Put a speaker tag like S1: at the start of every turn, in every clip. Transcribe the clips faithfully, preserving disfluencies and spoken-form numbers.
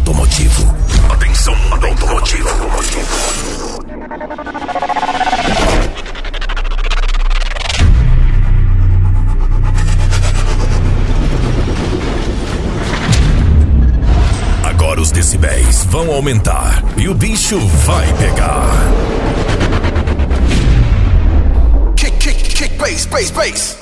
S1: automotivo. Atenção, automotivo. Agora os decibéis vão aumentar e o bicho vai pegar. Kick, kick, kick, bass, bass, bass.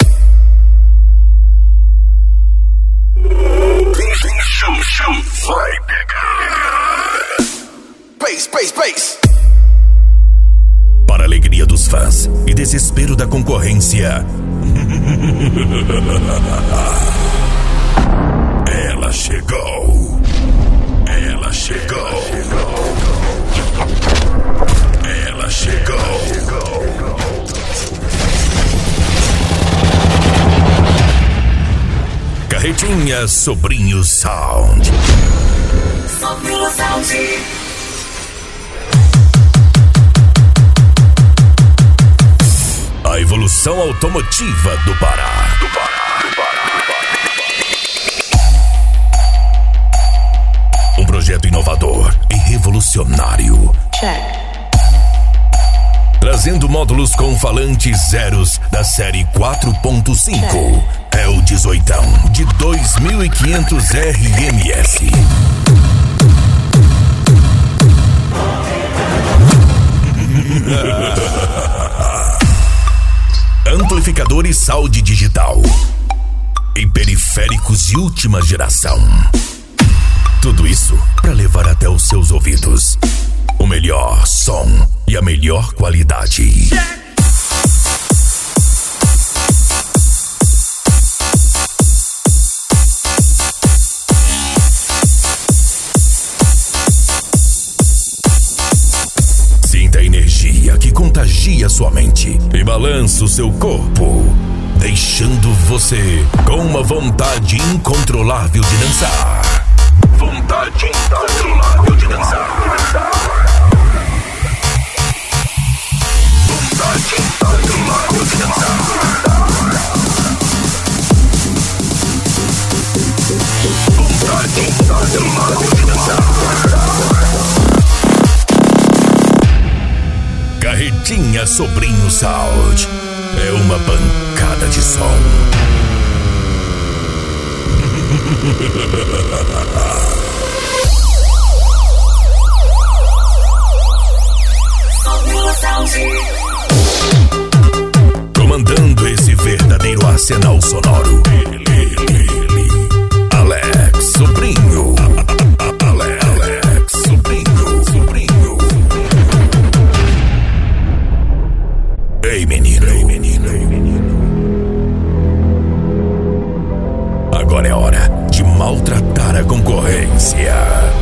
S1: Vai pegar. Bass, bass, bass. Para a alegria dos fãs e desespero da concorrência, ela chegou. Ela chegou. Ela chegou. Carretinha Sobrinho Sound. Sobrinho Sound. A evolução automotiva do Pará. Do Pará, do Pará, do Pará. Um projeto inovador e revolucionário. Check. Trazendo módulos com falantes zeros da série quatro ponto cinco. É o dezoitão de dois mil e quinhentos R M S. Amplificadores Sound digital e periféricos de última geração. Tudo isso para levar até os seus ouvidos o melhor som e a melhor qualidade. Sinta a energia que contagia sua mente e balança o seu corpo, deixando você com uma vontade incontrolável de dançar. Vontade incontrolável de dançar. Vontade incontrolável de dançar. Vontade incontrolável de dançar. Carretinha Sobrinho Sound é uma pancada de som. Comandando esse verdadeiro arsenal sonoro, ele, ele, ele, Alex Sobrinho. Alex, Alex Sobrinho, Sobrinho. Ei, menino, ei, menino, ei, menino. Agora é hora de maltratar a concorrência.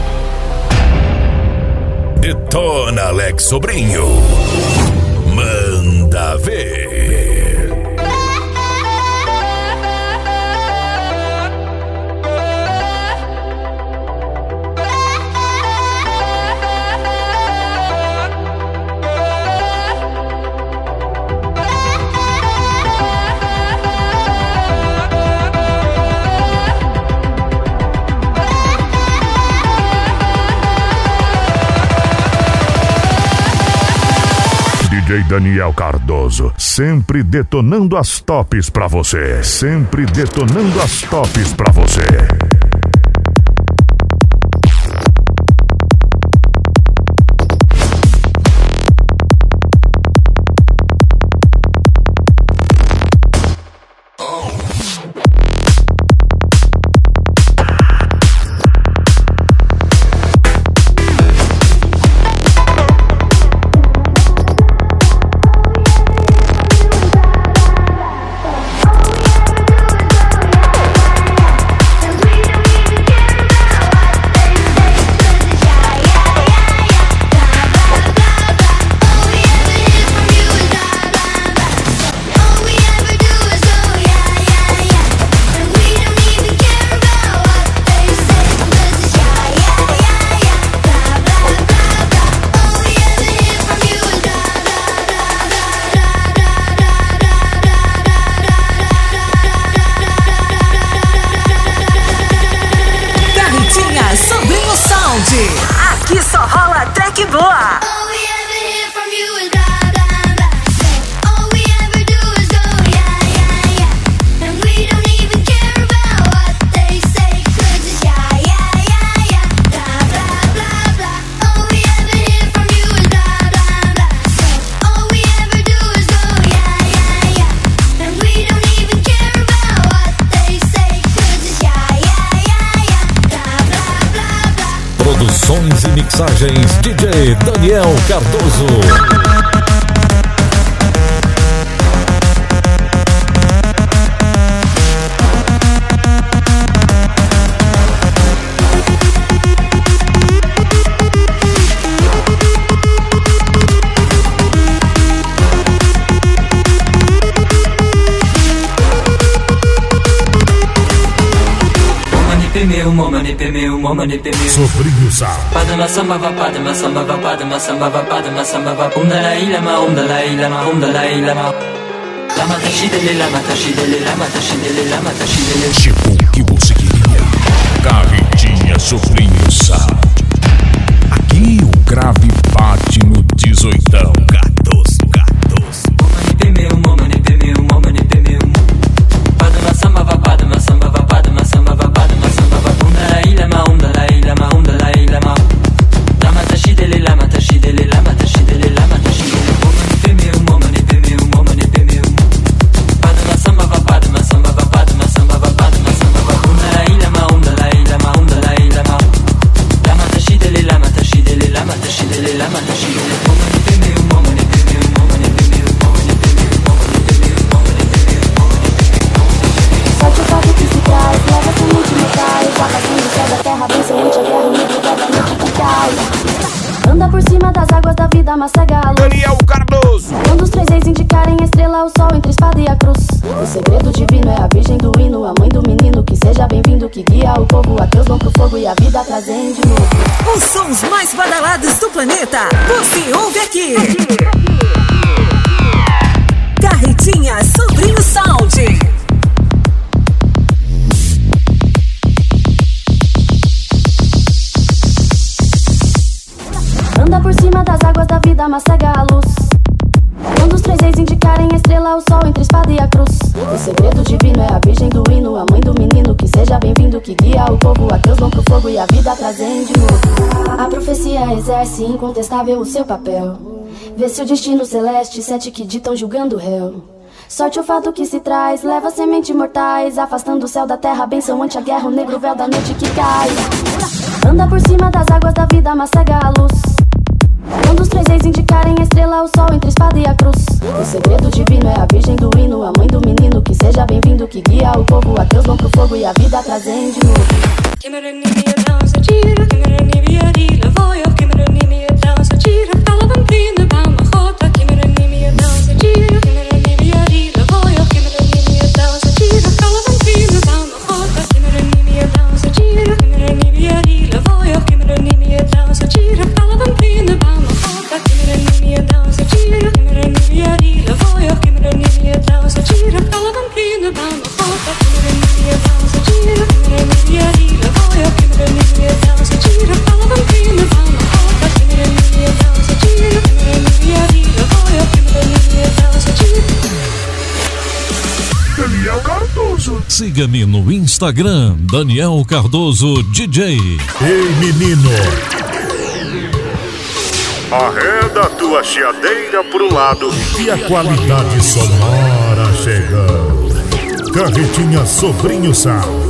S1: Detona, Alex Sobrinho. Manda ver.
S2: D J Daniel Cardoso, sempre detonando as tops pra você. Sempre detonando as tops pra você.
S3: We All we ever hear from you is blah, blah, blah. All we ever do is go, yeah, yeah, yeah. And we don't even care about what they say, 'cause it's yeah, yeah, yeah, yeah. Blah, blah, blah, blah. All we ever hear from you is blah, blah, blah. All we ever do is go, yeah, yeah, yeah. And we don't even care about what they say, 'cause it's yeah, yeah, yeah, yeah. Blah, blah, blah, blah.
S1: Produções e mixagens D J Daniel Cardoso.
S4: Meu, momani meu, momani meu.
S2: Sobrinho Sal.
S4: Padma samba va, padma samba va, padma samba va, padma samba va. Um dalai lama, um dalai lama, um dalai lama. Lama tashidele, lama tashidele, lama tashidele, lama tashidele.
S1: Tipo o que você queria. Carretinha Sobrinho Sal. Aqui o grave bate no dezoitão. Cardoso, Cardoso.
S4: Momani meu, momani meu, momani meu. Padma samba va, padma samba va, padma samba va, padma samba va. Um dalai lama, um dalai lama, um dalai lama. Lama tashidele, lama tashidele, lama tashidele, lama tashidele. Momani meu, momani meu, momani meu. Padma samba va, padma samba va, padma samba va, padma samba va. Um dalai lama, um dalai lama, um dalai lama. Lama tashidele, lama tashidele, lama tashidele, lama tashidele. Momani meu, momani meu, momani meu, momani meu, momani meu, momani meu, momani meu.
S5: Só te falo que se traz, leva semente no cais. A vazio do céu da terra, bem semente a guerra, o negro da noite que cai. Anda por cima das águas da vida, mas cega a luz.
S1: Daniel Cardoso.
S5: Quando os três reis indicarem a estrela, o sol entre a espada e a cruz. O segredo divino é a virgem do hino, a mãe do menino. Que seja bem-vindo, que guia o povo. Ateus vão pro fogo e a vida trazem de novo.
S6: Os sons mais badalados do planeta, você ouve aqui. Carretinha Sobrinho Sound.
S5: Anda por cima das águas da vida, mas cega a luz. Quando os três reis indicarem a estrela, o sol entre a espada e a cruz. O segredo divino é a virgem do hino, a mãe do menino. Que seja bem-vindo, que guia o povo. Ateus vão pro fogo e a vida trazem de novo. A profecia exerce incontestável o seu papel. Vê-se o destino celeste, sete que ditam julgando o réu. Sorte o fato que se traz, leva semente mortais. Afastando o céu da terra, benção ante a guerra, o negro véu da noite que cai. Anda por cima das águas da vida, mas cega a luz. Quando os três reis indicarem a estrela, o sol entre a espada e a cruz. O segredo divino é a virgem do hino, a mãe do menino. Que seja bem-vindo, que guia o povo. Ateus vão pro fogo e a vida trazem de novo.
S1: Siga-me no Instagram, Daniel Cardoso D J.
S2: Ei, menino! Arreda a tua chiadeira pro lado e a qualidade sonora chegando. Carretinha Sobrinho Sal.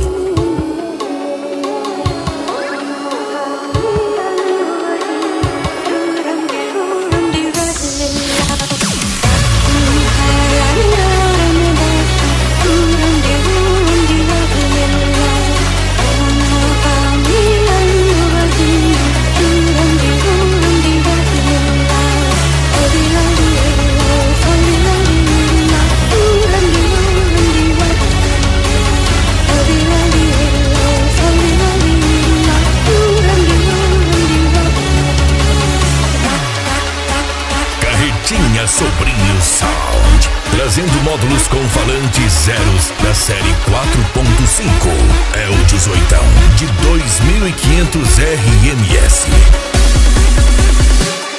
S1: Sobrinho Sound, trazendo módulos com falantes zeros da série quatro ponto cinco. É o dezoitão de dois mil e quinhentos R M S.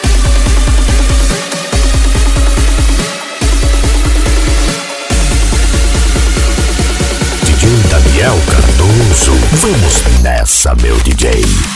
S1: Vamos nessa, meu D J.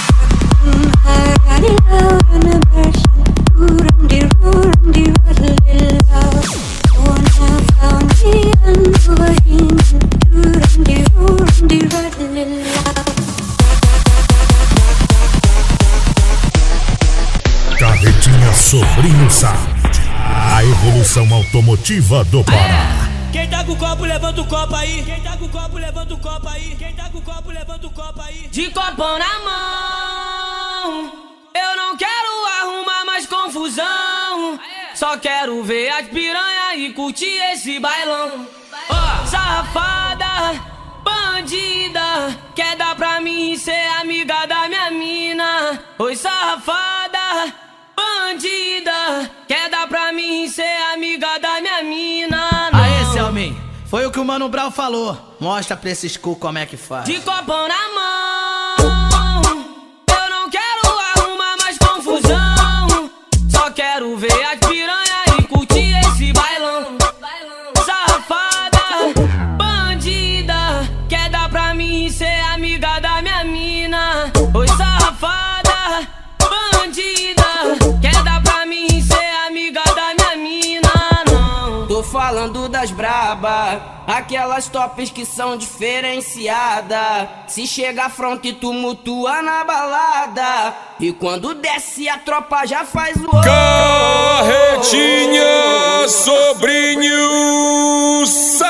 S2: Carretinha Sobrinho Sound, a evolução automotiva do Pará.
S7: Quem tá com o copo, levanta o copo aí. Quem tá com o copo, levanta o copo aí. Quem tá com o copo, levanta o copo aí. De copão na mão, eu não quero arrumar mais confusão. Só quero ver as piranha e curtir esse bailão. Oh, safada, bandida, quer dar pra mim ser amiga da minha mina. Oi, safada, bandida, quer dar pra mim ser amiga da minha mina. Não.
S8: Aê, Selmin, foi o que o Mano Brown falou. Mostra pra esses cu como é que faz.
S7: De copão na mão, eu não quero arrumar mais confusão. Só quero ver as piranha e curtir esse bailão. Safada, bandida, quer dar pra mim ser amiga da minha mina. Oi, safada, bandida, quer dar pra mim ser amiga da minha mina. Não. Tô falando das braba, aquelas tops que são diferenciadas. Se chega afronta e tumultua na balada, e quando desce a tropa já faz o
S1: Carretinha Sobrinho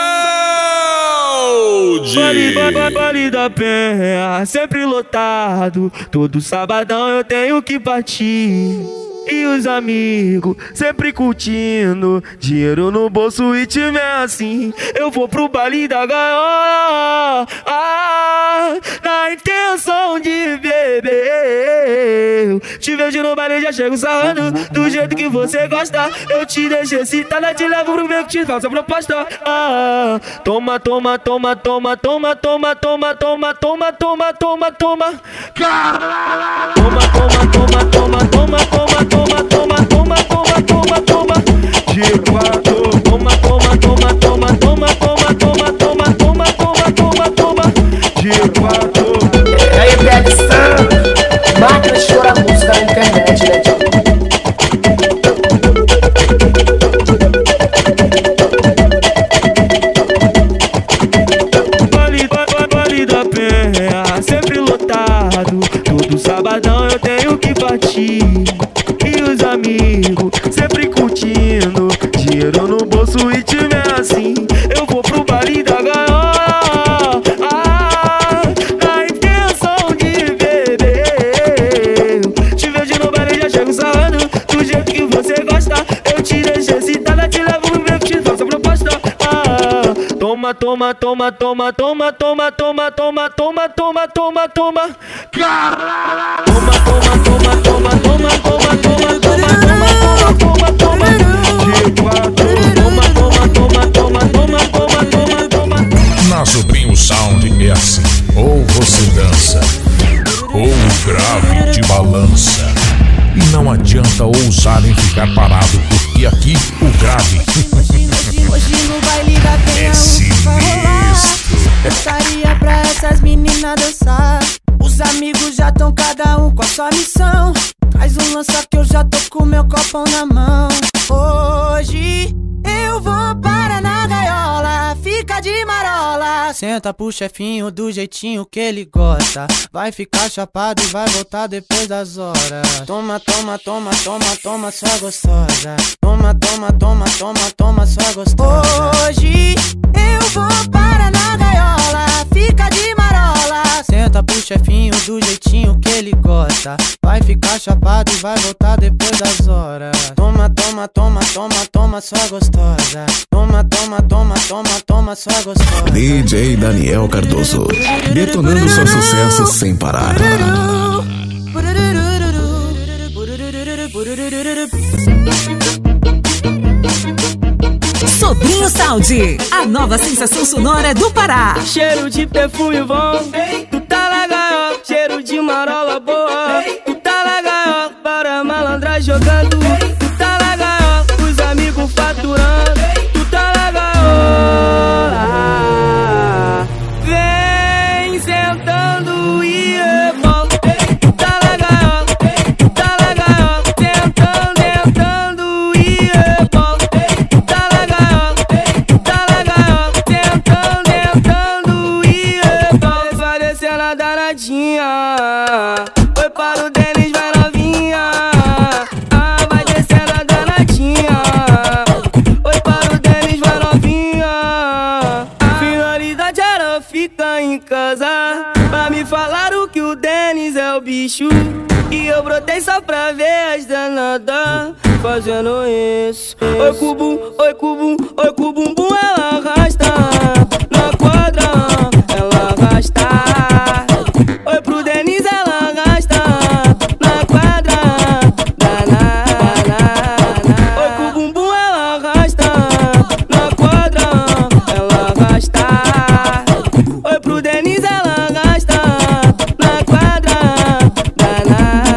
S1: Sound.
S7: Vale da Penha, sempre lotado. Todo sabadão eu tenho que partir. E os amigos sempre curtindo, dinheiro no bolso e time é assim. Eu vou pro baile da gaiola, ah, na intenção de beber. Te vejo no baile, já chego sarrando do jeito que você gosta. Eu te deixo excitada, te levo pro meio que te faço a proposta. Ah, toma, toma, toma, toma, toma, toma, toma, toma, toma, toma, toma, toma. Toma, toma, toma, toma, toma, toma, toma, toma, toma, toma, toma, toma. De quatro. Toma, toma, toma, toma, toma, toma, toma, toma, toma, toma, toma, toma. De quatro.
S9: E aí, Pedestan, máquina de chorar música na internet, né, tio?
S7: Vale da Penha, sempre lotado. Todo sabadão eu tenho que partir. E os amigos sempre curtindo, dinheiro no bolso e time é assim. Eu vou pro baile da gaiola, ah, na intenção de beber. Te vejo no baile, já chego sarrando do jeito que você gosta. Eu te deixo excitada, te levo pro meio que te faço a proposta. Ah, toma, toma, toma, toma, toma, toma, toma, toma, toma, toma, toma, toma. Toma, toma, toma, toma, toma, toma, toma, toma, toma, toma, toma, de quatro. Toma, toma, toma, toma, toma, toma, toma, toma.
S1: Na Sobrinho Sound é assim, ou você dança, ou o grave te balança. E não adianta ousar em ficar parado, porque aqui o grave
S10: Hoje no baile da Penha
S1: é sinistro.
S10: Gostaria pra essas meninas dançar. Os amigos já tão cada um com a sua missão. Traz um lança que eu já tô com meu copão na mão. Hoje eu vou para na gaiola, fica de marola. Senta pro chefinho do jeitinho que ele gosta. Vai ficar chapado e vai voltar depois das horas. Toma, toma, toma, toma, toma, sua gostosa. Toma, toma, toma, toma, toma, sua gostosa. Hoje eu vou para na gaiola, fica de marola. Senta pro chefinho do jeitinho que ele gosta. Vai ficar chapado e vai voltar depois das horas. Toma, toma, toma, toma, toma, sua gostosa. Toma, toma, toma, toma, toma, sua gostosa.
S11: D J Daniel Cardoso, detonando seus sucessos sem parar.
S6: Sobrinho Sound, a nova sensação sonora do Pará.
S7: Cheiro de perfume bom, tu tá na gaiola. Cheiro de marola boa, tu tá na gaiola. Para malandra jogando, tu tá na gaiola. Os amigos faturando, tu tá na gaiola. Vem sentando
S12: danadinha. Oi para o Denis, vai novinha. Ah, vai descendo a danadinha. Oi para o Denis, vai novinha. A finalidade era ficar em casa, mas me falaram que o Denis é o bicho. E eu brotei só pra ver as danadas fazendo isso. Oi cubum, oi cubum, oi cubumbum, ela arrasta na quadra, ela arrasta. Oi pro Denis, ela arrasta na quadra, danada. Oi cubumbum, ela arrasta na quadra, ela arrasta. Oi pro Denis, ela arrasta na quadra, danada.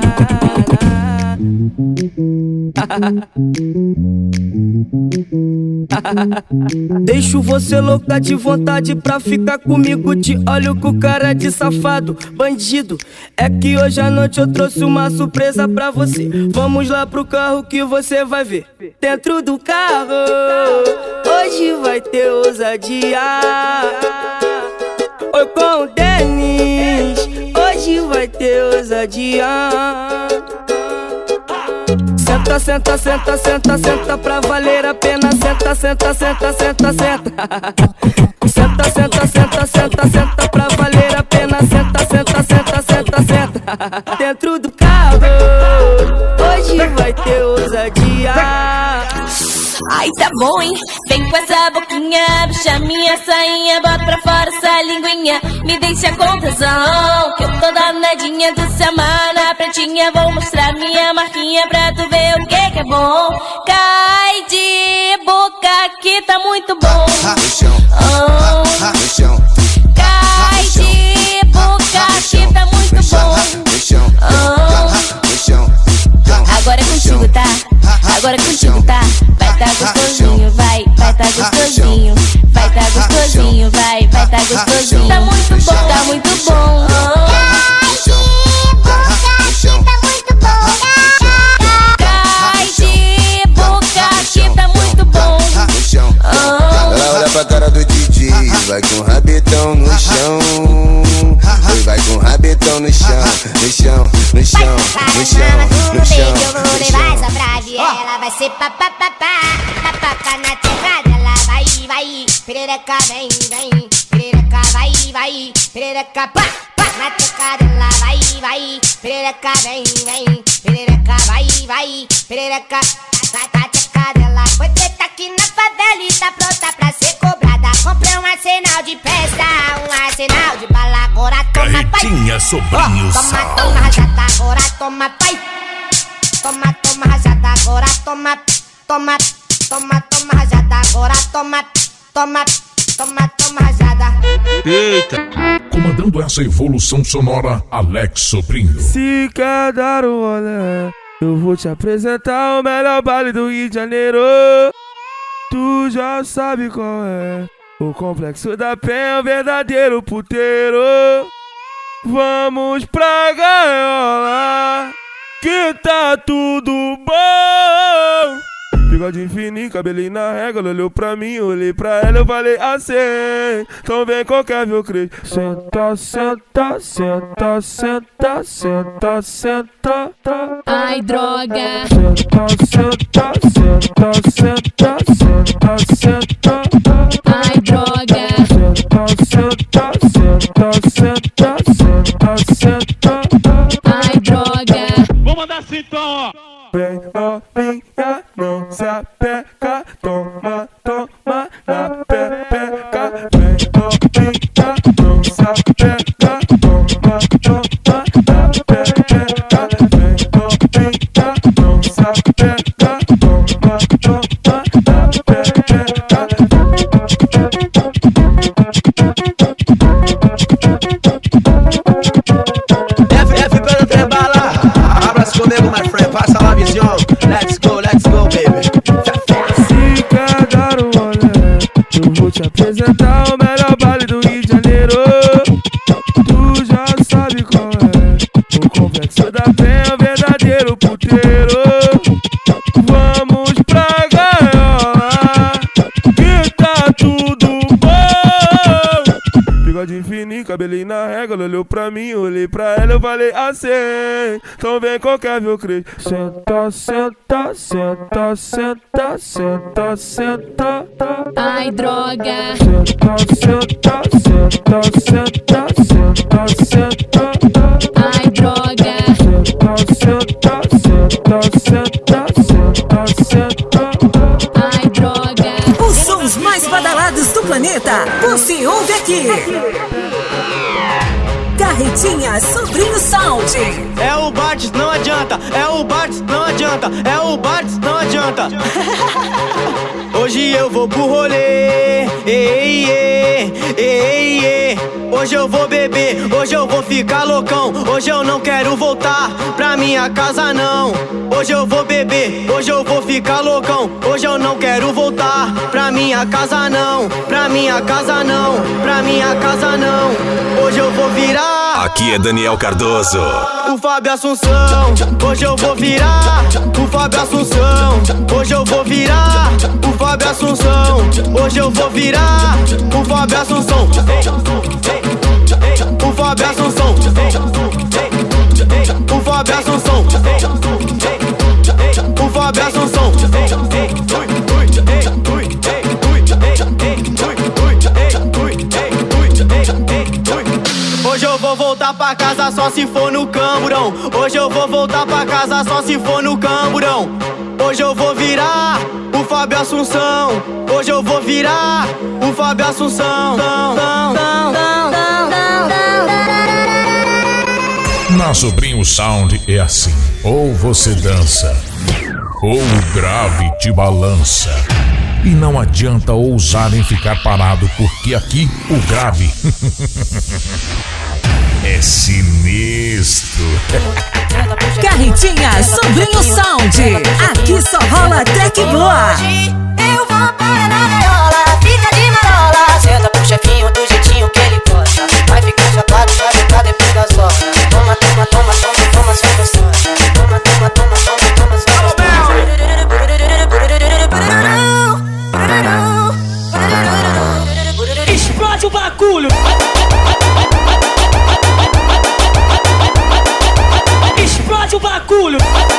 S12: Deixo você louca de vontade pra ficar comigo. Te olho com cara de safado, bandido. É que hoje à noite eu trouxe uma surpresa pra você. Vamos lá pro carro que você vai ver. Dentro do carro, hoje vai ter ousadia. Oi com o Denis, hoje vai ter ousadia. Senta, senta, senta, senta, senta pra valer a pena. Senta, senta, senta, senta, senta. Senta, senta, senta, senta, senta pra valer a pena. Senta, senta, senta, senta, senta. Dentro do carro, hoje vai ter ousadia.
S13: Ai, tá bom, hein? Vem com essa boquinha, puxa minha sainha, bota pra fora essa linguinha, me deixa com tesão, que eu tô danadinha do semana pretinha. Vou mostrar minha marquinha pra tu ver o que que é bom. Cai de boca que tá muito bom. Oh. Cai de boca que tá muito bom. Oh. Agora é contigo, tá? Agora é contigo, tá? Vai tá gostosinho, vai, vai tá gostosinho. Vai tá gostosinho, vai, vai tá gostosinho. Tá muito bom, tá muito bom. Cai de boca que tá muito bom.
S14: Ela olha pra cara do D J, vai com o rabetão no chão. Vai com o rabetão no chão, no chão, no chão, no chão, no chão.
S3: Eu vou levar essa frase, ela vai ser papapá, papapá na tecla dela, vai, vai, perereca vem, vem, perereca vai, vai, perereca pá, pá na tecla dela, vai, vai, perereca vem, vem, perereca vai, vai, perereca na tecla dela. Foi feita aqui na favela e tá pronta pra ser cobrada. Comprei um arsenal de festa, um arsenal de bala, agora toma pai.
S1: Carretinha Sobrinho
S3: Toma,
S1: Sal.
S3: toma rajada, agora toma pai. Toma, toma rajada, agora toma, toma, toma, toma rajada, agora toma, toma, toma, toma rajada.
S2: Eita! Comandando essa evolução sonora, Alex Sobrinho.
S7: Se quer dar um rolê, eu vou te apresentar o melhor baile do Rio de Janeiro. Tu já sabe qual é. O Complexo da Penha, o verdadeiro puteiro. Vamos pra gaiola, que tá tudo bom. Bigode fininho, cabelinho na régua. Ela olhou pra mim, eu olhei pra ela, eu falei assim: então vem qualquer meu crente. Senta, senta, senta, senta, senta, senta.
S15: Ai, droga.
S7: Senta, senta, senta, senta, senta, senta.
S15: Ai, droga.
S7: Senta, senta, senta, senta, senta, senta.
S15: Ai, droga.
S16: Vou mandar assim então, ó.
S7: Vem novinha, não se apega, toma, toma na pepeca. Vem novinha, não se apega, toma, toma na pepeca. Vem novinha, não se apega, toma, toma na pepeca. fininho, cabelinho na régua. Ela olhou pra mim, eu olhei pra ela, eu falei assim: então vem qualquer viu crente. Senta, senta, senta, senta, senta, senta.
S15: Ai, droga.
S7: Senta, senta, senta, senta, senta, senta.
S15: Ai, droga.
S7: Senta, senta, senta, senta, senta, senta.
S6: Ai, droga. Os sons mais badalados do planeta, você ouve aqui. Carretinha Sobrinho Sound.
S12: É o Bartz, não adianta. É o Bartz, não adianta. É o Bartz, não adianta. Hoje eu vou pro rolê. Ei, ei, ei, ei. Hoje eu vou beber, hoje eu vou ficar loucão. Hoje eu não quero voltar pra minha casa não. Hoje eu vou beber, hoje eu vou ficar loucão. Hoje eu não quero voltar pra minha casa não. Pra minha casa não, pra minha casa não. Hoje eu vou virar.
S1: Aqui é Daniel Cardoso.
S12: O Fábio Assunção. Hoje eu vou virar. O Fábio Assunção. Hoje eu vou virar. O Fábio Assunção. Hoje eu vou virar. O Fábio Assunção. O Fábio Assunção. O Fábio Assunção. O Fábio Assunção. Hoje eu vou voltar pra casa só se for no camburão. Hoje eu vou voltar pra casa só se for no camburão. Hoje eu vou virar o Fábio Assunção. Hoje eu vou virar o Fábio Assunção.
S2: Na Sobrinho Sound é assim: ou você dança, ou o grave te balança. E não adianta ousar em ficar parado, porque aqui o grave é sinistro.
S6: Carretinha Sobrinho Sound. Aqui só rola tech boa.
S10: Hoje eu vou para na gaiola, fica de marola. Senta pro chefinho do jeitinho que ele gosta. Vai ficar chapado, vai ficar depois das horas. Toma, toma, toma, toma, toma, sem gostosa. Toma, toma, toma, toma, toma, sem gostosa.
S12: Explode o bagulho. Explode o bagulho.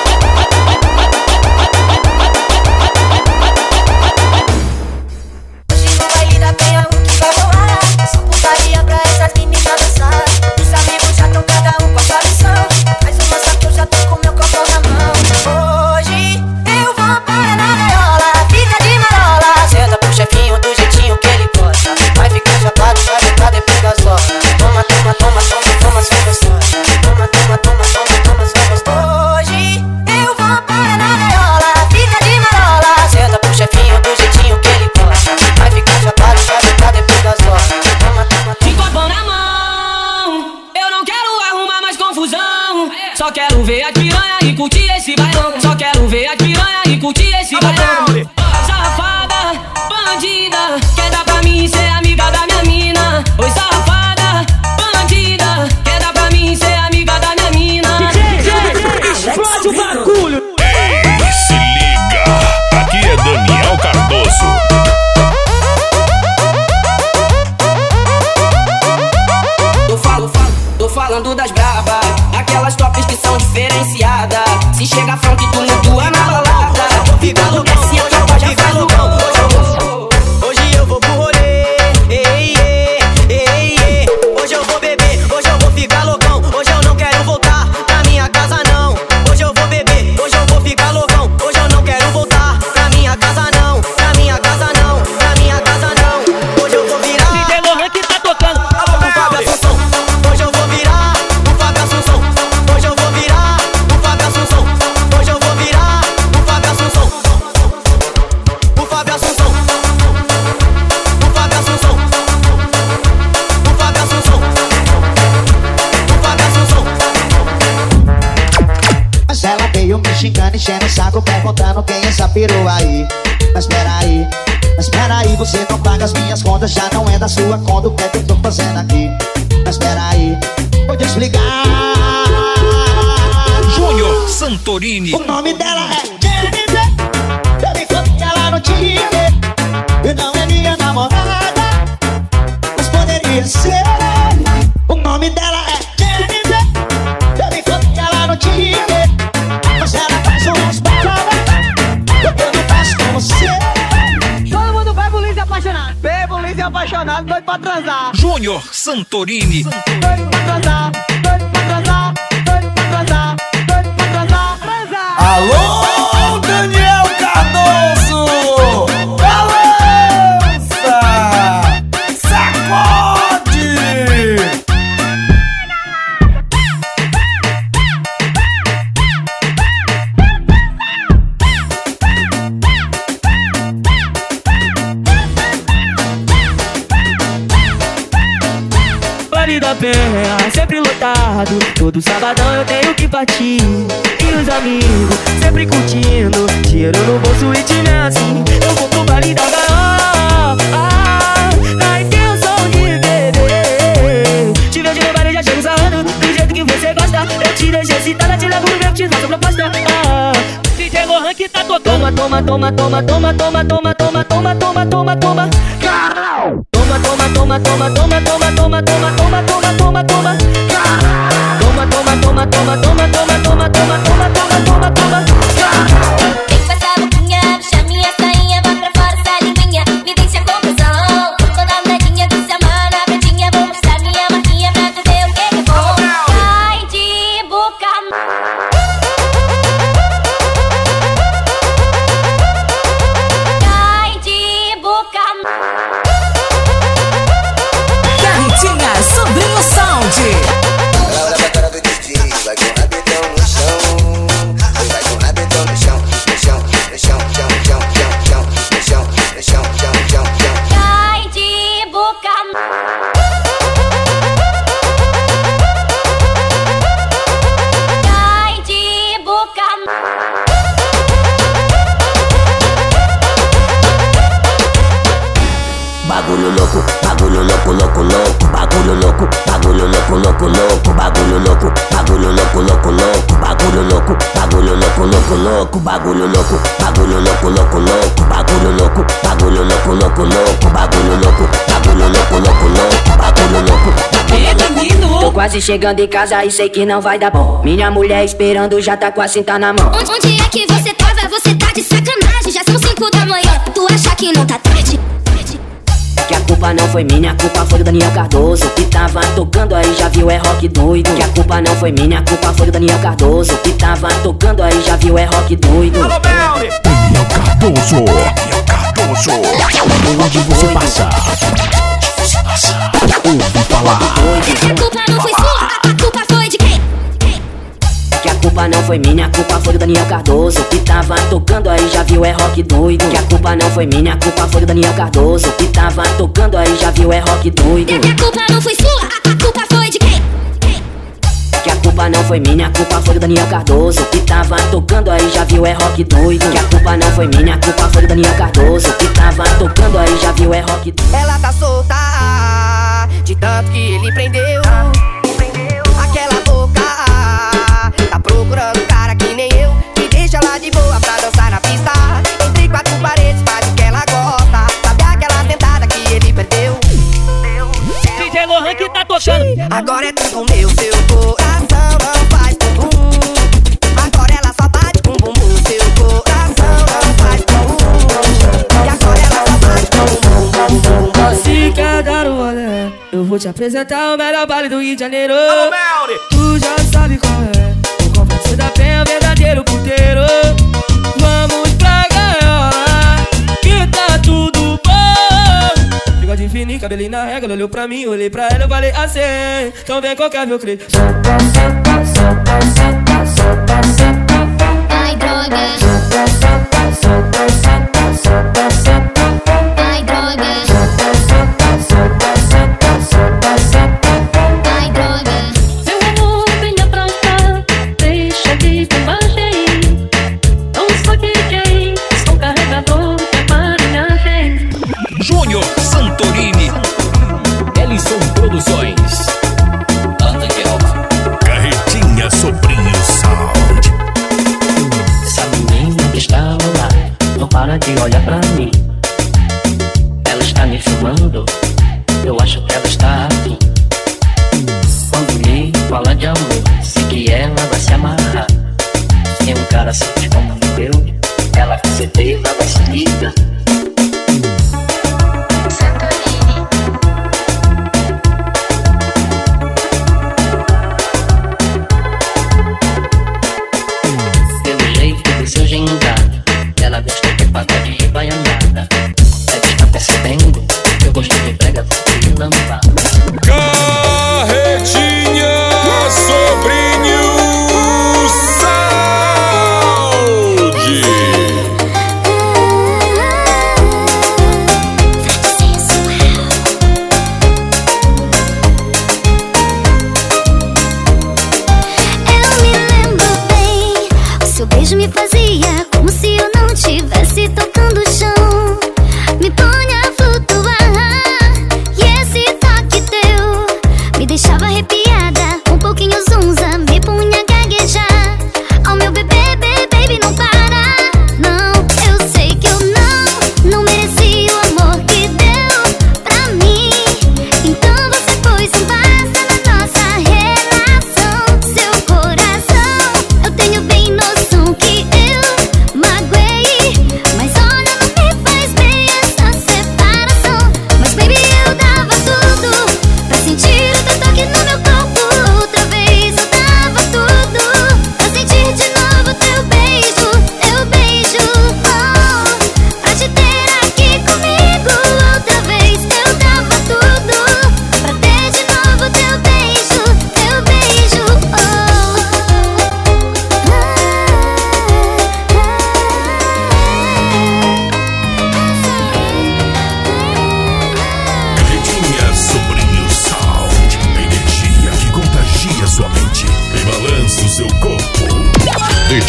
S10: Hoje no baile da penha o que vai rolar? Só putaria pra essas meninas dançar. Os amigos já tão cada um com a sua missão. Mas o lança que eu já tô com meu copo na mão. Hoje eu vou para na gaiola, fica de marola. Senta pro chefinho do jeitinho que ele gosta. Vai ficar chapado, vai ficar depois das horas. Toma, toma, toma, toma, toma, sem gostosa. Toma, toma, toma, toma, toma, sem gostosa. Hoje eu vou para na gaiola, fica de marola. Senta pro chefinho do jeitinho que ele gosta. Vai ficar chapado, vai ficar depois das horas. Toma, toma,
S4: De copão na mão, eu não quero arrumar mais confusão. Só quero ver a piranha e curtir esse bailão. Só quero ver a piranha e curtir esse bailão. Safada, bandida, quer dar pra mim ser amiga da minha mina. Oi, safada, bandida, quer dar pra mim ser amiga da minha mina.
S12: Explode o bagulho.
S2: Ei, se liga, aqui é Daniel Cardoso.
S4: Tô, falo, falo, tô falando das brabas, aquelas tops que são diferenciadas. Se chega funk, tu muda na balada. Fica louca, se eu já pode ficar loucão.
S12: Hoje eu vou pro rolê. Ei, ei, ei, ei. Hoje eu vou beber, hoje eu vou ficar loucão. Hoje eu não quero voltar pra minha casa não. Hoje eu vou beber, hoje eu vou ficar loucão. Hoje eu não quero voltar pra minha casa não. Pra minha casa não, pra minha casa não. Hoje eu vou virar. D J Lohan que tá tocando. O Fábio Assunção. Hoje eu vou virar. O Fábio Assunção. Hoje eu vou virar. O Fábio Assunção. Hoje eu vou virar. O Fábio Assunção. O Fábio Assunção. O Fábio Assunção. O Fábio Assunção. O Fábio Assunção.
S17: Mas ela veio me xingando, enchendo o saco, perguntando quem é essa perua aí. Mas peraí, mas peraí, você não paga as minhas contas, já não é da sua conta, o que é que eu tô fazendo aqui? Mas peraí, vou te explicar.
S1: Júnior Santorini.
S17: O nome dela é Jennifer. Eu me conto que ela não te vê. E não é minha namorada, mas poderia ser. nome dela é Jennifer. Eu me fodi, ela não te vê. Mas ela faz umas baladas que eu não faço com você.
S12: Todo mundo vai pro Liz apaixonado. Bebo Liz apaixonado, doido pra transar.
S18: Júnior Santorini.
S12: Doido pra transar, doido pra transar, doido pra transar, doido pra transar, transar.
S19: Alô, Daniel Cardoso! Balança! Sacode!
S7: Vale da Penha, sempre lotado. Todo sabadão eu tenho que partir. E os amigos sempre curtindo. Dinheiro no bolso e time assim. Eu vou pro baile da gaiola, ah, na intenção de beber. Te vejo no baile, já chego sarrando do jeito que você gosta. Eu te deixo excitada, te levo no meu, te faço proposta, ah. D J Lohan que tá tocando. Toma, toma, toma, toma, toma, toma, toma, toma, toma, toma, toma. Caralho! Toma, toma, toma, toma, toma, toma, toma, toma, toma, toma, toma, toma. Toma, toma, toma, toma, toma, toma, toma, toma, toma, toma, toma, toma.
S13: Vem com essa boquinha, puxa minha sainha, bota pra fora essa linguinha, me deixa com pressão. Tô toda andadinha do seu mano, a pretinha, vou mostrar minha marquinha pra tu ver o que é bom. Sai de boca. Sai de boca.
S6: Carretinha Sobrinho Sound.
S14: Ela olha pra cara do D J, vai com o rabetão no chão. Vai com o rabetão no chão, no chão, no chão, chão, chão, chão, chão, no chão, no chão, chão, chão, chão.
S13: Sai de boca. Sai de boca.
S20: Bagulho louco, bagulho louco, louco, louco, bagulho louco, bagulho louco, louco, louco, bagulho louco, bagulho louco, louco, louco, bagulho louco, bagulho louco, louco, louco, bagulho louco, bagulho louco, louco, louco, bagulho louco, bagulho louco, louco, louco, bagulho louco, bagulho louco, louco, louco, bagulho louco.
S21: Tô quase chegando em casa e sei que não vai dar bom. Minha mulher esperando já tá com a cinta na mão.
S3: Onde, onde é que você tava? Você tá de sacanagem. Já são cinco da manhã. Tu acha que não tá tarde?
S21: Que a culpa não foi minha, a culpa foi do Daniel Cardoso, que tava tocando aí, já viu, é rock doido. Que a culpa não foi minha, a culpa foi do Daniel Cardoso, que tava tocando aí, já viu, é rock doido.
S2: Alô, Belly! Daniel Cardoso, Daniel Cardoso, onde você passa, você passa, ouve falar.
S3: A culpa não foi sua, a culpa foi de quem?
S21: Que a culpa não foi minha, a culpa foi do Daniel Cardoso, que tava tocando aí, já viu, é rock doido. Que a culpa não foi minha, a culpa foi do Daniel Cardoso, que tava tocando aí, já viu, é rock doido.
S3: A culpa não foi sua, a culpa foi de quem?
S21: Que a culpa não foi minha, a culpa foi do Daniel Cardoso, que tava tocando aí, já viu, é rock doido. Que a culpa não foi minha, a culpa foi do Daniel Cardoso, que tava tocando aí, já viu, é rock doido.
S12: Ela tá solta, de tanto que ele prendeu. Aquela boca, tá procurando um cara que nem eu, que deixa ela de boa pra dançar na pista. Entre quatro paredes, faz o que ela gosta. Sabe aquela tentada que ele perdeu?
S7: D J Lohan que tá tocando.
S12: Agora é tudo meu, seu coração não faz bumbum. Agora ela só bate com bumbum. Seu coração não faz bumbum. E agora ela só bate com bumbum.
S7: Se quer dar um rolê, eu vou te apresentar o melhor baile do Rio de Janeiro. Tu já sabe qual é. O complexo da Penha, verdadeiro puteiro. Vamos pra gaiola, que tá tudo bom. Bigode fininho, cabelinho na régua. Ela olhou pra mim, olhei pra ela, eu falei assim. Então vem qualquer meu creio.
S3: Ai, droga. Ai, droga. Ai, droga.
S22: Meu amor, venha pra cá, deixa de bobagem. Não sou D J, sou carregador de aparelhagem.
S18: Júnior Santorini.
S23: Ellison Produções.
S1: Carretinha Sobrinho Sound.
S23: Essa menina que está ao lado não para de olhar pra mim. Ela está me filmando, eu acho que ela está afim.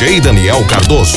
S1: D J Daniel Cardoso.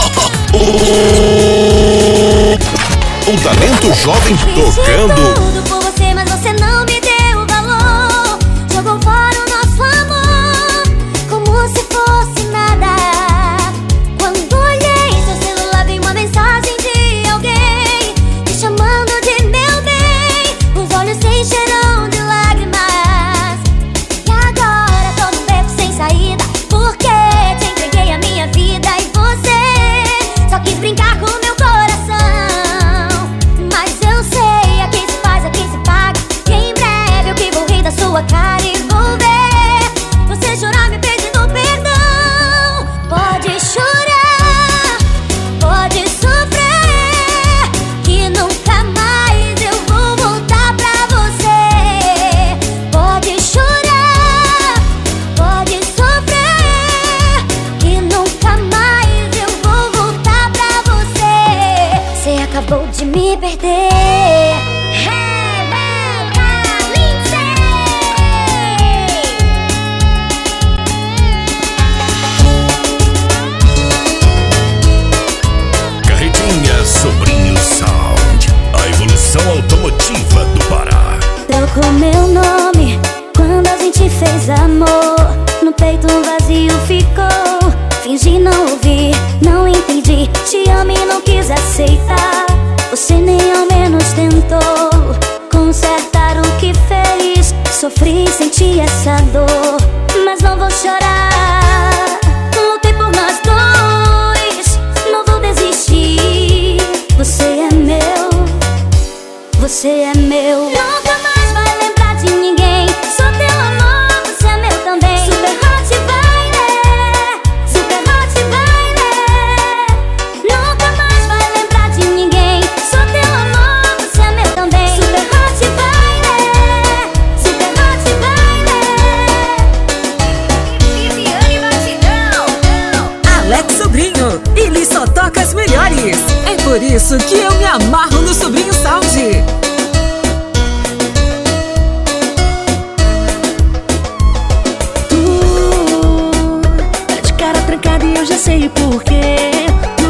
S1: O talento jovem tocando.
S3: Tudo por você, mas você não me deu valor. Jogou fora o nosso amor, como se fosse nada. Quando olhei seu celular, vi uma mensagem de alguém me chamando de meu bem. Os olhos se encheram de lágrimas. E agora tô num beco sem saída, porque te entreguei a minha vida e você só quis brincar com meu coração. Mas eu sei, a quem se faz, a quem se paga. E em breve eu que vou rir da sua cara e vou ver você chorar me pedindo perdão. Pode chorar, pode sofrer, que nunca mais eu vou voltar pra você. Pode chorar, pode sofrer, que nunca mais eu vou voltar pra você. Você acabou de me perder. Rebeca Lindsay.
S1: Carretinha Sobrinho Sound, a evolução automotiva do Pará.
S3: Trocou meu nome quando a gente fez amor. No peito um vazio ficou. Fingi não ouvir, não entendi. Te amo e não quis aceitar. Você nem ao menos tentou consertar o que fez. Sofri, senti essa dor, mas não vou chorar. Lutei por nós dois, não vou desistir. Você é meu, você é meu. Nunca mais vai lembrar de ninguém. Sou teu amor, você é meu também. Super hot baile, super hot baile. Nunca mais vai lembrar de ninguém. Sou teu amor, você é meu também. Super hot baile, super hot baile. Viviane Batidão.
S6: Alex Sobrinho, ele só toca as melhores. É por isso que eu me amarro no Sobrinho Sound.
S10: Tá de cara trancada e eu já sei porquê.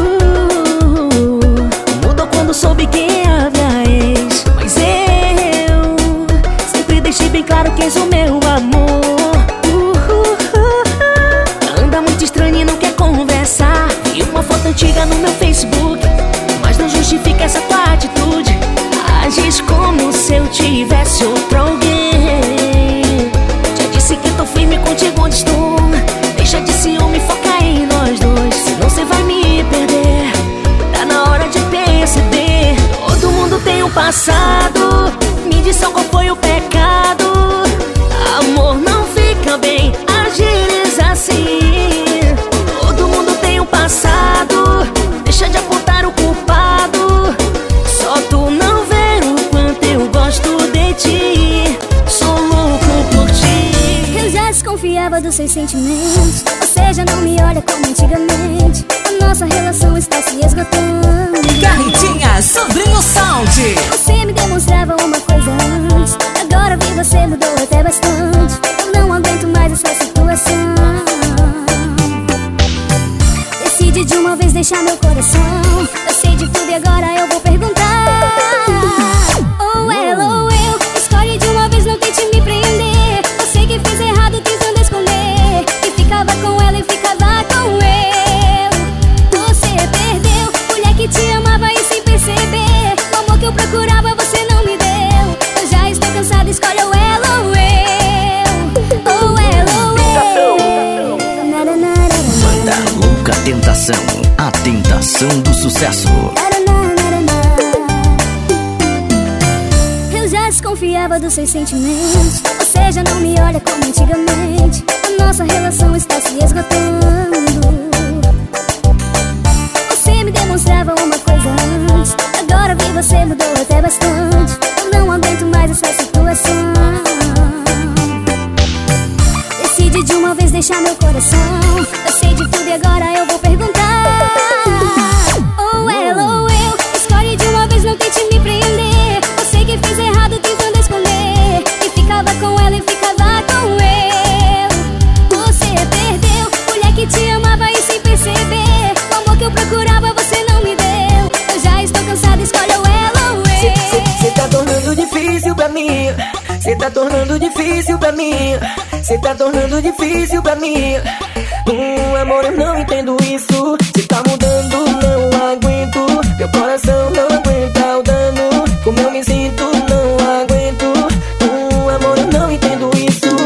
S10: uh, Mudou quando soube quem é a minha ex. Mas eu sempre deixei bem claro que és o meu amor. uh, uh, uh. Anda muito estranho e não quer conversar. Vi uma foto antiga no meu Facebook, mas não justifica essa tua atitude. Agis como se eu tivesse outro alguém. Já disse que tô firme contigo onde estou. Deixa de ciúme, foca em nós dois, senão cê vai me perder. Tá na hora de perceber. Todo mundo tem um passado. Me diz só qual foi o pecado. Amor, não fica bem agires assim. Todo mundo tem um passado. Deixa de apontar o culpado. Só tu não vê o quanto eu gosto de ti. Sou louco por ti.
S3: Eu já desconfiava dos seus sentimentos. Você já não me olha como antigamente. A nossa relação está se esgotando.
S6: Carretinha Sobrinho Sound.
S3: Você me demonstrava uma coisa antes, agora vi você mudou até bastante. Eu não aguento mais essa situação. Decide de uma vez deixar meu coração. Eu sei de tudo e agora eu vou perguntar. Ou ela ou eu, escolhe de uma vez, não tente me prender. Eu sei que fiz errado tentando esconder, e ficava com ela e ficava com eu. Você perdeu, mulher que te amava e sem perceber. O amor que eu procurava você não me deu. Eu já estou cansada, escolhe ou ela ou eu. Ou ela ou eu.
S20: Banda Louca Tentação, a tentação do sucesso.
S3: Eu já desconfiava dos seus sentimentos. Você já não me olha como antigamente. A nossa relação está se esgotando. Você me demonstrava uma coisa antes, agora vi você mudou até bastante. Eu não aguento mais essa situação. Decide de uma vez deixar meu coração. Eu sei de tudo e agora eu vou perguntar. Ou ela ou eu, escolhe de uma vez, não tente me prender. Eu sei que fiz errado tentando esconder, e ficava com ela e ficava com eu. Você perdeu, mulher que te amava e sem perceber.
S12: tornando difícil pra mim. Cê tá tornando difícil pra mim. Hum, amor, eu não entendo isso. Cê tá mudando, não aguento. Meu coração não aguenta o dano. Como eu me sinto, não aguento. Hum, amor, eu não entendo isso.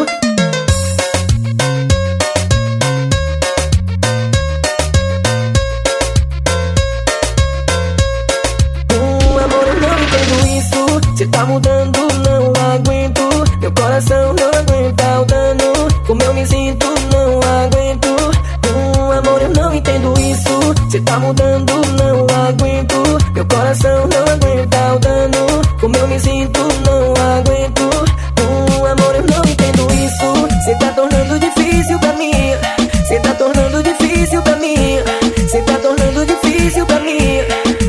S12: Hum, amor, eu não entendo isso. Cê tá mudando, não aguento. Meu coração não aguenta o dano. Como eu me sinto, não aguento. Hum, amor, eu não entendo isso. Cê tá mudando, não aguento. Meu coração não aguenta o dano. Como eu me sinto, não aguento. Hum, amor, eu não entendo isso. Cê tá tornando difícil pra mim. Cê tá tornando difícil pra mim. Cê tá tornando difícil pra mim.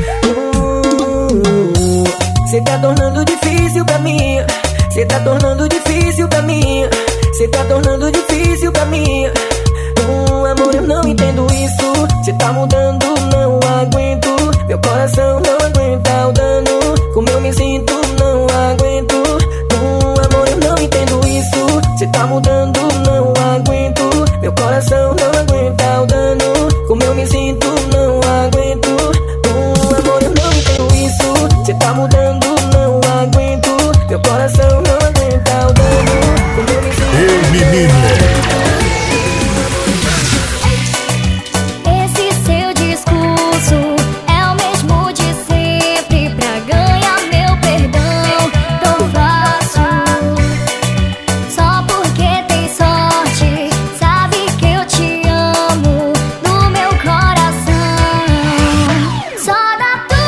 S12: Hum, cê tá tornando difícil pra mim. Cê tá tornando difícil pra mim. Cê tá tornando difícil pra mim. Hum, amor, eu não entendo isso. Cê tá mudando, não aguento. Meu coração não aguenta o dano. Como eu me sinto, não aguento. Hum, amor, eu não entendo isso. Cê tá mudando, não aguento. Meu coração não aguenta o dano. Como eu me sinto, não aguento. Hum, amor, eu não entendo isso. Cê tá mudando, não aguento. Meu coração não aguenta o dano. Como eu me sinto.
S2: Ei, menina!
S3: Esse seu discurso é o mesmo de sempre pra ganhar meu perdão tão fácil. Só porque tem sorte, sabe que eu te amo no meu coração. Só dá tu,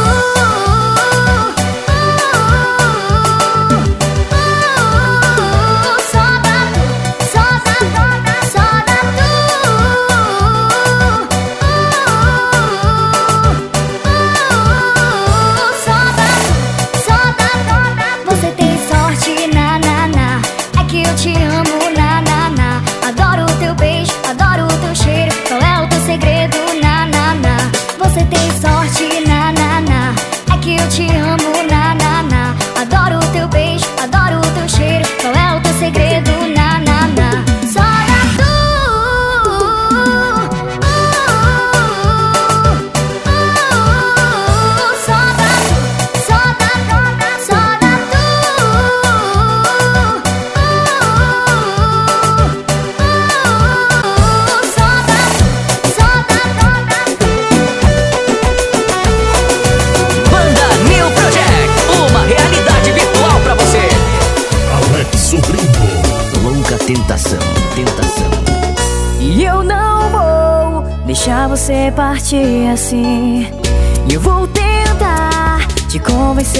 S3: só dá, só dá, só dá Você tem sorte, na, na, na. É que eu te amo, na, na, na. Adoro o teu beijo, adoro o teu cheiro. Qual é o teu segredo, na, na, na. Você tem sorte, na, na, na. É que eu te amo, na, na, na. Adoro o teu beijo, adoro o teu cheiro. Qual é o teu segredo, na, na, na. Só dá tu. Só dá, só dá, só dá tu. Só dá, só dá.
S18: Banda New Project, uma realidade virtual pra você.
S2: Alex Sobrinho.
S21: Louca tentação, tentação.
S6: E eu não vou deixar você partir assim. E eu vou tentar te convencer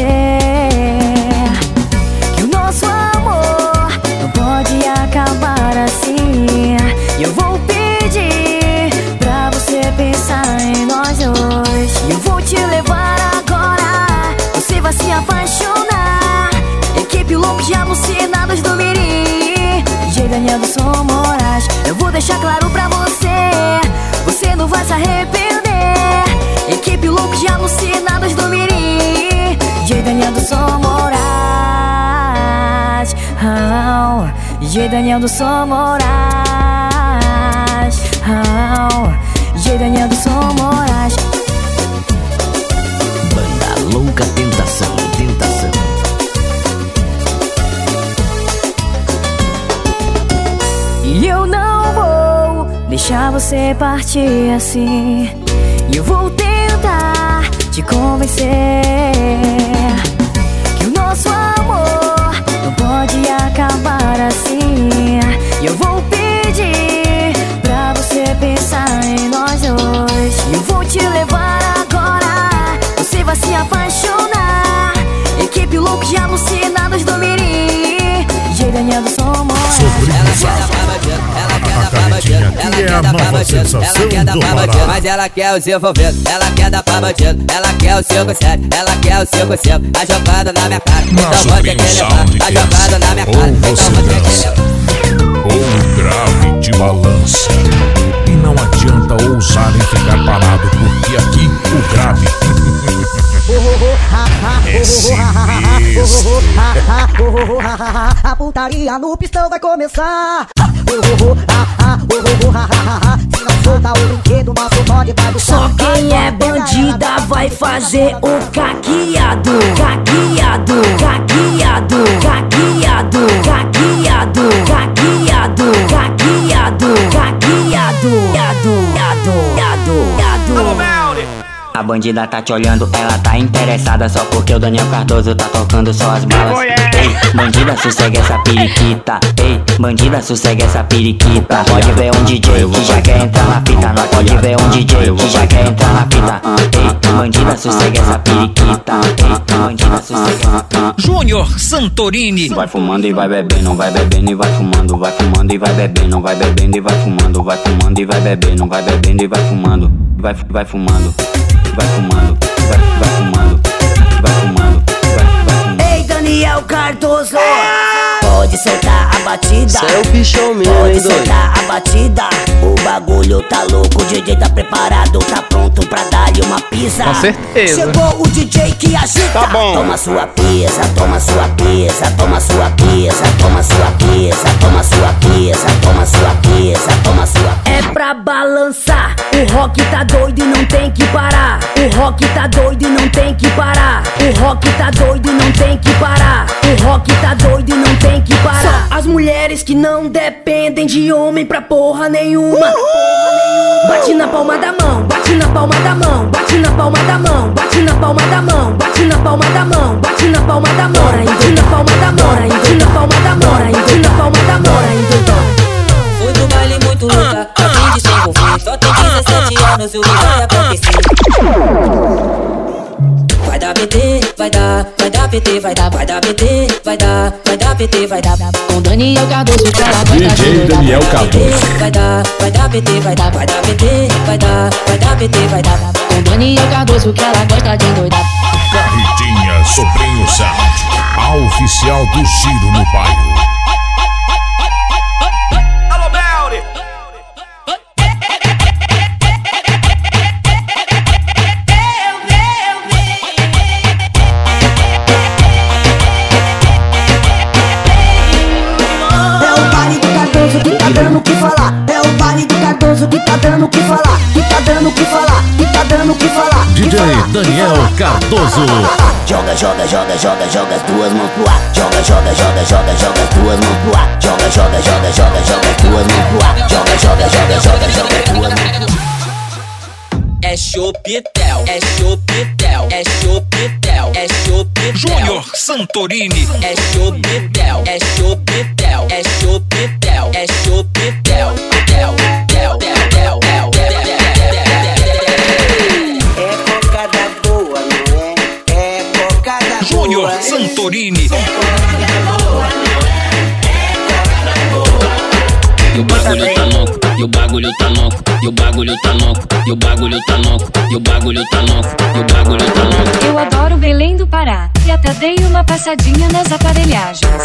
S6: que o nosso amor não pode acabar assim. E eu vou pedir pra você pensar em nós dois. E eu vou te levar agora, você vai se apaixonar. Equipe louco de alucinados do Mirim, D J Daniel do Som Moraes. Eu vou deixar claro pra você, você não vai se arrepender. Equipe louco de alucinados do Mirim, D J Daniel do Som Moraes. Oh, D J Daniel do Som Moraes. Oh, D J Daniel do Som Moraes.
S21: Banda Louca Tentação, Tentação.
S6: E eu não vou deixar você partir assim. E eu vou tentar te convencer que o nosso amor não pode acabar assim. E eu vou pedir pra você pensar em nós dois. E eu vou te levar agora, você vai se apaixonar. Equipe louco de alucinados do Mirim, D J Daniel do Som Moraes.
S2: A caretinha aqui é a nova sensação do Pará.
S5: Mas ela quer o seu envolvido, ela quer dar pra bandido. Ela quer o cinco sete, ela quer o cinco cinco. Tá jogando na minha cara, então vou ter que levar. Tá jogando na minha cara, então vou ter que levar.
S2: Ou o grave te balança. E não adianta ousar em ficar parado, porque aqui o grave é sinistro.
S17: putaria no pistão vai começar. Oh, oh, oh, ah, ah, oh, oh, oh, ha, ha, ha. Se não solta o brinquedo, nosso bode vai do
S21: Só quem é bandida vai fazer o caqueado, caqueado, caqueado, caqueado, caqueado, caqueado, caqueado, caqueado,
S8: A bandida tá te olhando, ela tá interessada só porque o Daniel Cardoso tá tocando só as balas. Ei, bandida, sossega essa periquita. Ei, bandida, sossega essa periquita. Pode ver um D J que já quer entrar na fita. Nós pode ver um D J que já quer entrar na fita. Ei, bandida, sossega essa periquita. Ei, bandida, sossega essa periquita.
S18: Júnior Santorini.
S8: Vai fumando e vai bebendo, vai bebendo e vai fumando. Vai fumando e vai bebendo, vai bebendo e vai fumando. Vai fumando e vai bebendo, vai bebendo e vai fumando. Vai, vai fumando. Vai fumando, vai, vai fumando, vai fumando, vai, vai fumando.
S21: Ei, Daniel Cardoso, pode soltar a batida.
S9: Cê é o bichão mesmo,
S21: pode
S9: hein, doido?
S21: soltar a batida. O bagulho tá louco, o D J tá preparado, tá pronto pra dar-lhe uma pisa.
S9: Com certeza.
S21: Chegou o D J que agita.
S9: Tá bom.
S21: Toma sua pisa, toma sua pisa, toma sua pisa, toma sua pisa, toma sua pisa, toma sua pisa, toma sua. É pra balançar, o rock tá doido e não tem que parar. O rock tá doido e não tem que parar. O rock tá doido e não tem que parar. O rock tá doido e não tem que parar. Só as mulheres que não dependem de homem pra porra nenhuma. Bate na palma da mão, bate na palma da mão, bate na palma da mão, bate na palma da mão, bate na palma da mão, bate na palma da mão, bate na palma da mão, bate na palma da mão, bate na palma da mão.
S11: Fui do baile muito louca, a fim de se envolver. Só tem dezessete anos e o que vai acontecer? Vai dar P T, vai dar, vai dar P T, vai dar, vai dar P T, vai dar, vai dar P T, vai dar. Com Daniel Cardoso, cara,
S2: D J Daniel Cardoso.
S11: Vai dar, vai dar P T, vai dar, vai dar P T, vai dar, vai dar P T, vai dar. Com Daniel Cardoso, que ela gosta de endoidar.
S2: Carretinha Sobrinho Sound, a oficial do giro no bairro.
S17: Que tá dando o que falar, é o baile do Cardoso que tá dando o que falar, que tá dando o que falar, que tá dando o que falar.
S2: D J Daniel Cardoso.
S21: Joga, joga, joga, joga, joga as duas mãos pro ar. Joga, joga, joga, joga, joga as duas mãos pro ar. Joga, joga, joga, joga, joga as duas mãos pro ar. Joga, joga, joga, joga, joga as duas mãos pro ar.
S11: É chopitel, é chopitel, é chopitel, é chopitel.
S18: Júnior Santorini.
S11: É chopitel, é chopitel, é chopitel, é chopitel. Tel, tel, tel, tel, tel,
S10: é cocada boa, não é? É cocada boa.
S18: Júnior Santorini.
S8: E o bagulho tá louco, e o bagulho tá louco, e o bagulho tá louco, e o bagulho tá louco, e o bagulho tá louco, e o bagulho tá louco.
S24: Eu adoro Belém do Pará e até dei uma passadinha nas aparelhagens.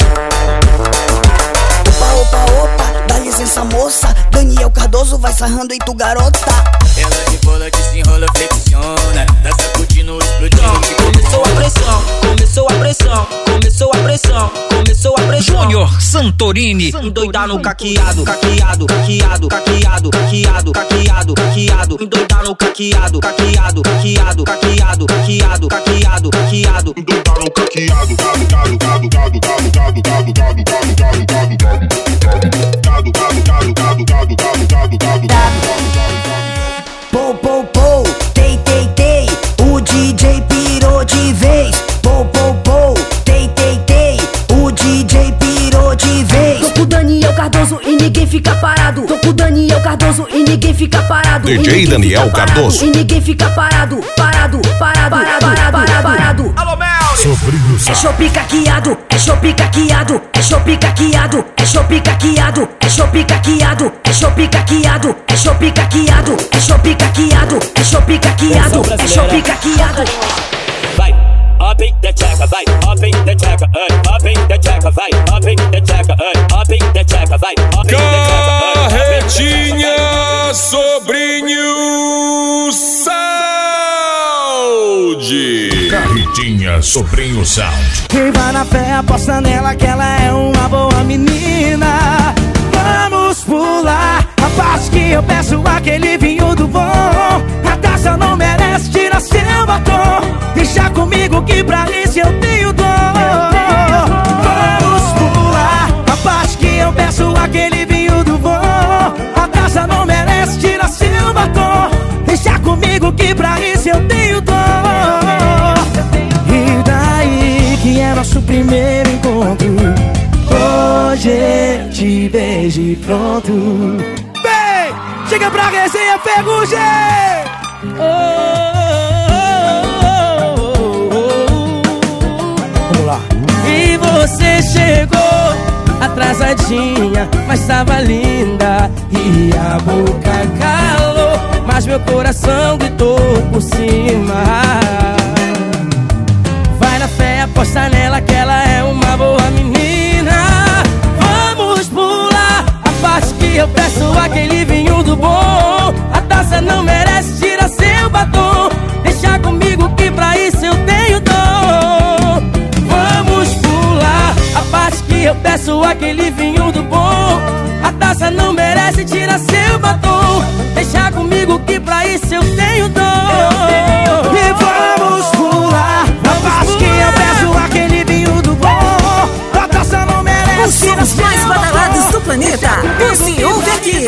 S10: Opa, opa, opa, dá licença moça, Daniel Cardoso vai sarrando em tu garota.
S25: Ela de bola que se enrola, flexiona, tá sacudindo, explodindo. Começou a pressão, começou a pressão, começou a pressão, começou a pressão.
S18: Júnior Santorini.
S11: Endoidar no caqueado, caqueado, caqueado, caqueado, caqueado, caqueado, caqueado. Endoidar no caqueado, caqueado, caqueado, caqueado, caqueado, caqueado, caqueado.
S26: Endoidar no caqueado, gado, gado, gado, gado, gado, gado, gado, gado, gado, gado, gado, gado. Gado, gado, gado, gado, gado, gado, gado, gado, gado.
S21: Pou, pou, pou, tei, tei, tei, o D J pirou de vez. Pou, pou, pou, tei, tei, tei, o D J pirou de vez. Tô com o Daniel Cardoso e ninguém fica parado. Tô com o Daniel Cardoso e ninguém fica parado.
S2: D J Daniel Cardoso.
S21: E ninguém fica parado, parado, parado, parado, parado, parado.
S2: Sobrinho
S21: É chope caqueado, é chope caqueado, é chope caqueado, é chope caqueado, é chope caqueado, é chope caqueado, é chope caqueado, é chope caqueado, é chope caqueado, é chope caqueado.
S25: Vai, up in the checker, vai, up in the checker, up in the checker, vai, up in the checker, up in the checker, vai, up in the checker.
S2: Carretinha Sobrinho Sound. Carretinha Carretinha Sobrinho Sound.
S10: Quem vai na fé aposta nela que ela é uma boa menina. Vamos pular a parte que eu peço aquele vinho do bom. A taça não merece, tira seu batom. Deixa comigo que pra isso eu tenho dor. Vamos pular a parte que eu peço aquele vinho do bom. A taça não merece, tira seu batom. Deixa comigo que pra isso eu tenho dor. E daí que é nosso primeiro encontro. Hoje te beijo e pronto. Vem, chega pra resenha, Ferrugem. Oh, oh, oh, oh. Vamos lá. E você chegou atrasadinha, mas tava linda. E a boca calou, mas meu coração gritou por cima. Vai na fé, aposta nela que ela é uma boa menina. Vamos pular a parte que eu peço aquele vinho do bom. A taça não merece, tira seu batom. Deixa comigo que pra isso eu tenho dor. Vamos pular a parte que eu peço aquele vinho do bom. A taça não merece, tira seu batom. Deixa comigo que pra isso eu tenho dor. E vamos pular a parte que eu peço aquele vinho do bom. A taça não merece,
S18: os sons mais badalados do planeta. Você ouve aqui.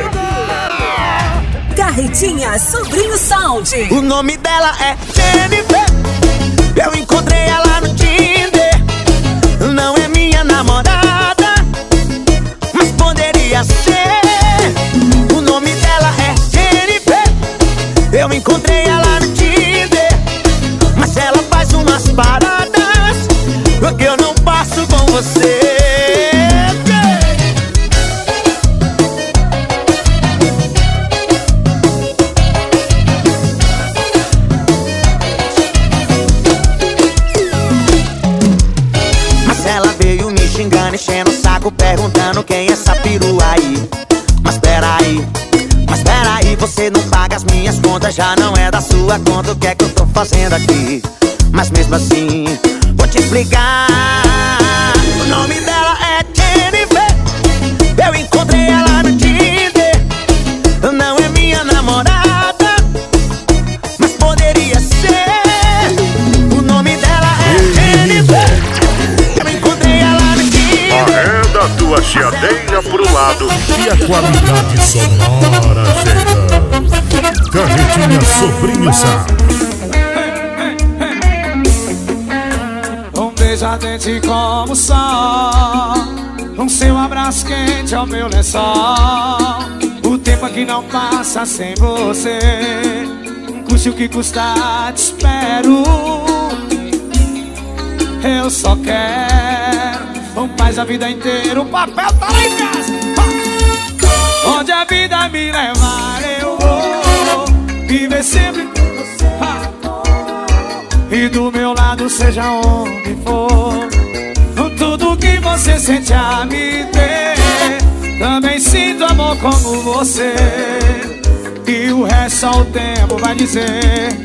S18: Carretinha Sobrinho Sound.
S10: O nome dela é Jennifer. Eu encontrei ela no Tinder. Não é minha namorada, mas poderia ser. O nome dela é Jennifer. Eu encontrei ela no Tinder, mas ela faz umas paradas que eu não passo com você. Mas ela veio me xingando, enchendo o saco, perguntando quem é essa perua aí. Mas peraí, mas peraí, você não paga as minhas contas, já não é da sua conta. O que é que eu tô fazendo aqui? Mas mesmo assim, vou te explicar. O nome dela é Jennifer. Eu encontrei ela no Tinder. Não é minha namorada, mas poderia ser. O nome dela é Jennifer. Eu encontrei ela no Tinder.
S2: Arreda a tua chiadeira pro lado e a qualidade sonora chega. Carretinha Sobrinho Sound.
S10: Beija-dente como o sol, com seu abraço quente ao meu lençol. O tempo aqui não passa sem você. Custe o que custar, te espero. Eu só quero um paz a vida inteira. O papel tá lá em casa. Onde a vida me levar eu vou viver sempre com você. E do meu lado seja onde for. Tudo que você sente a me ter, também sinto amor como você. E o resto só o tempo vai dizer.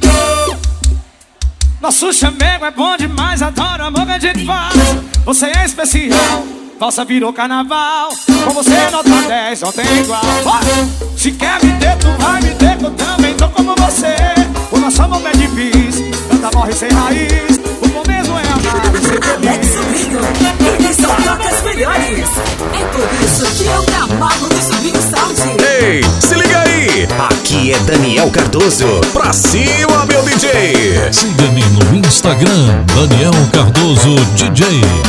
S10: Nosso chamego é bom demais, adoro o amor que a gente faz. Você é especial, valsa virou carnaval. Com você nota dez, não tem igual. Se quer me ter, tu vai me ter, que eu também tô como você. O nosso amor é difícil, canta morre sem raiz. O bom mesmo é amar e ser feliz.
S18: Sobrinho, eles são trocas melhores. É por isso que eu me amarro no Sobrinho Sound.
S4: Ei, se liga aí, aqui é Daniel Cardoso. Pra cima, meu D J.
S2: Siga-me no Instagram, Daniel Cardoso D J.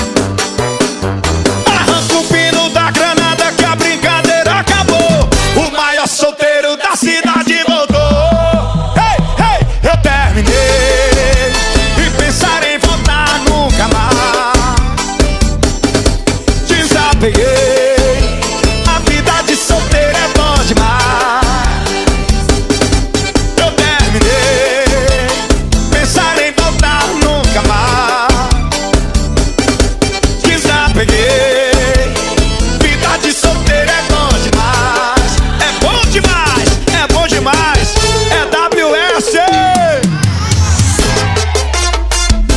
S10: Arranca o pino da granada que a brincadeira acabou. O maior solteiro da cidade voltou. Ei, ei, eu terminei e pensar em voltar nunca mais. Desapeguei, a vida de solteiro é bom demais. Eu terminei, pensar em voltar nunca mais. Desapeguei, vida de solteiro é bom demais. É bom demais, é bom demais. É W S.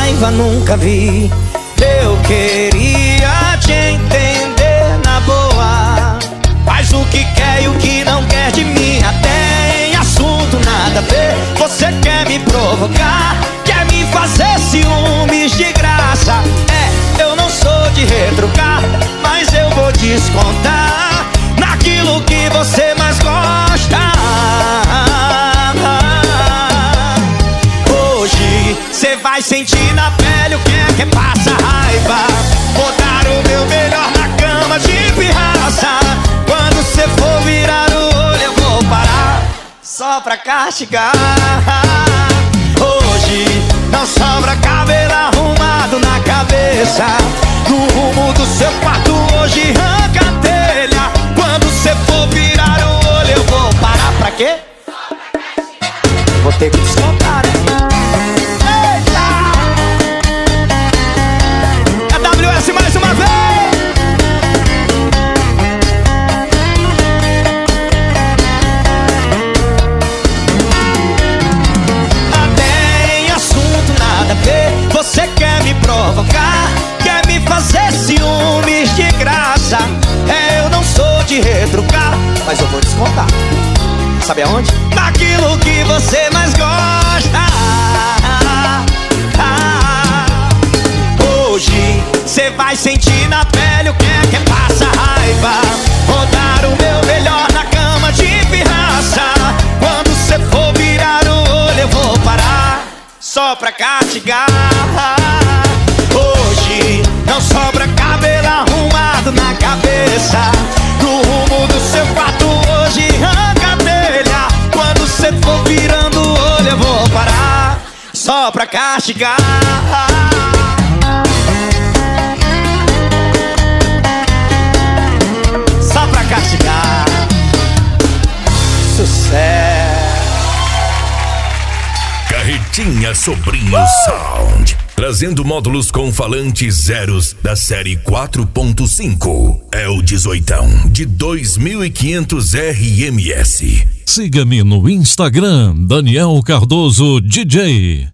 S10: raiva nunca vi. Eu queria te entender na boa. Faz o que quer e o que não quer de mim. Até em assunto nada a ver. Você quer me provocar, quer me fazer ciúmes de graça. É, eu não sou de retrucar, mas eu vou descontar naquilo que você mais gosta. Hoje cê vai sentir na pele o que é que passa raiva. Vou dar o meu melhor na cama de pirraça. Quando cê for virar o olho eu vou parar só pra castigar. Hoje não sobra cabelo arrumado na cabeça. No rumo do seu quarto hoje arranca a telha. Quando cê for virar o olho eu vou parar pra quê? Vou ter que descontar, né? Eita! A W S mais uma vez! Até em assunto nada a ver. Você quer me provocar, quer me fazer ciúmes de graça. É, eu não sou de retrucar, mas eu vou descontar. Sabe aonde? Naquilo que você mais gosta. Hoje cê vai sentir na pele o que é que passa raiva. Vou dar o meu melhor na cama de pirraça. Quando cê for virar o olho eu vou parar só pra castigar. Hoje não sobra cabelo arrumado na cabeça. No rumo do seu quarto hoje arranca a telha. Quando cê for virando o olho eu vou parar só pra castigar. Só pra castigar. Sucesso.
S1: Carretinha Sobrinho uh! Sound, trazendo módulos com falantes zeros da série quatro ponto cinco. É o dezoitão de dois mil e quinhentos R M S.
S2: Siga-me no Instagram, Daniel Cardoso D J.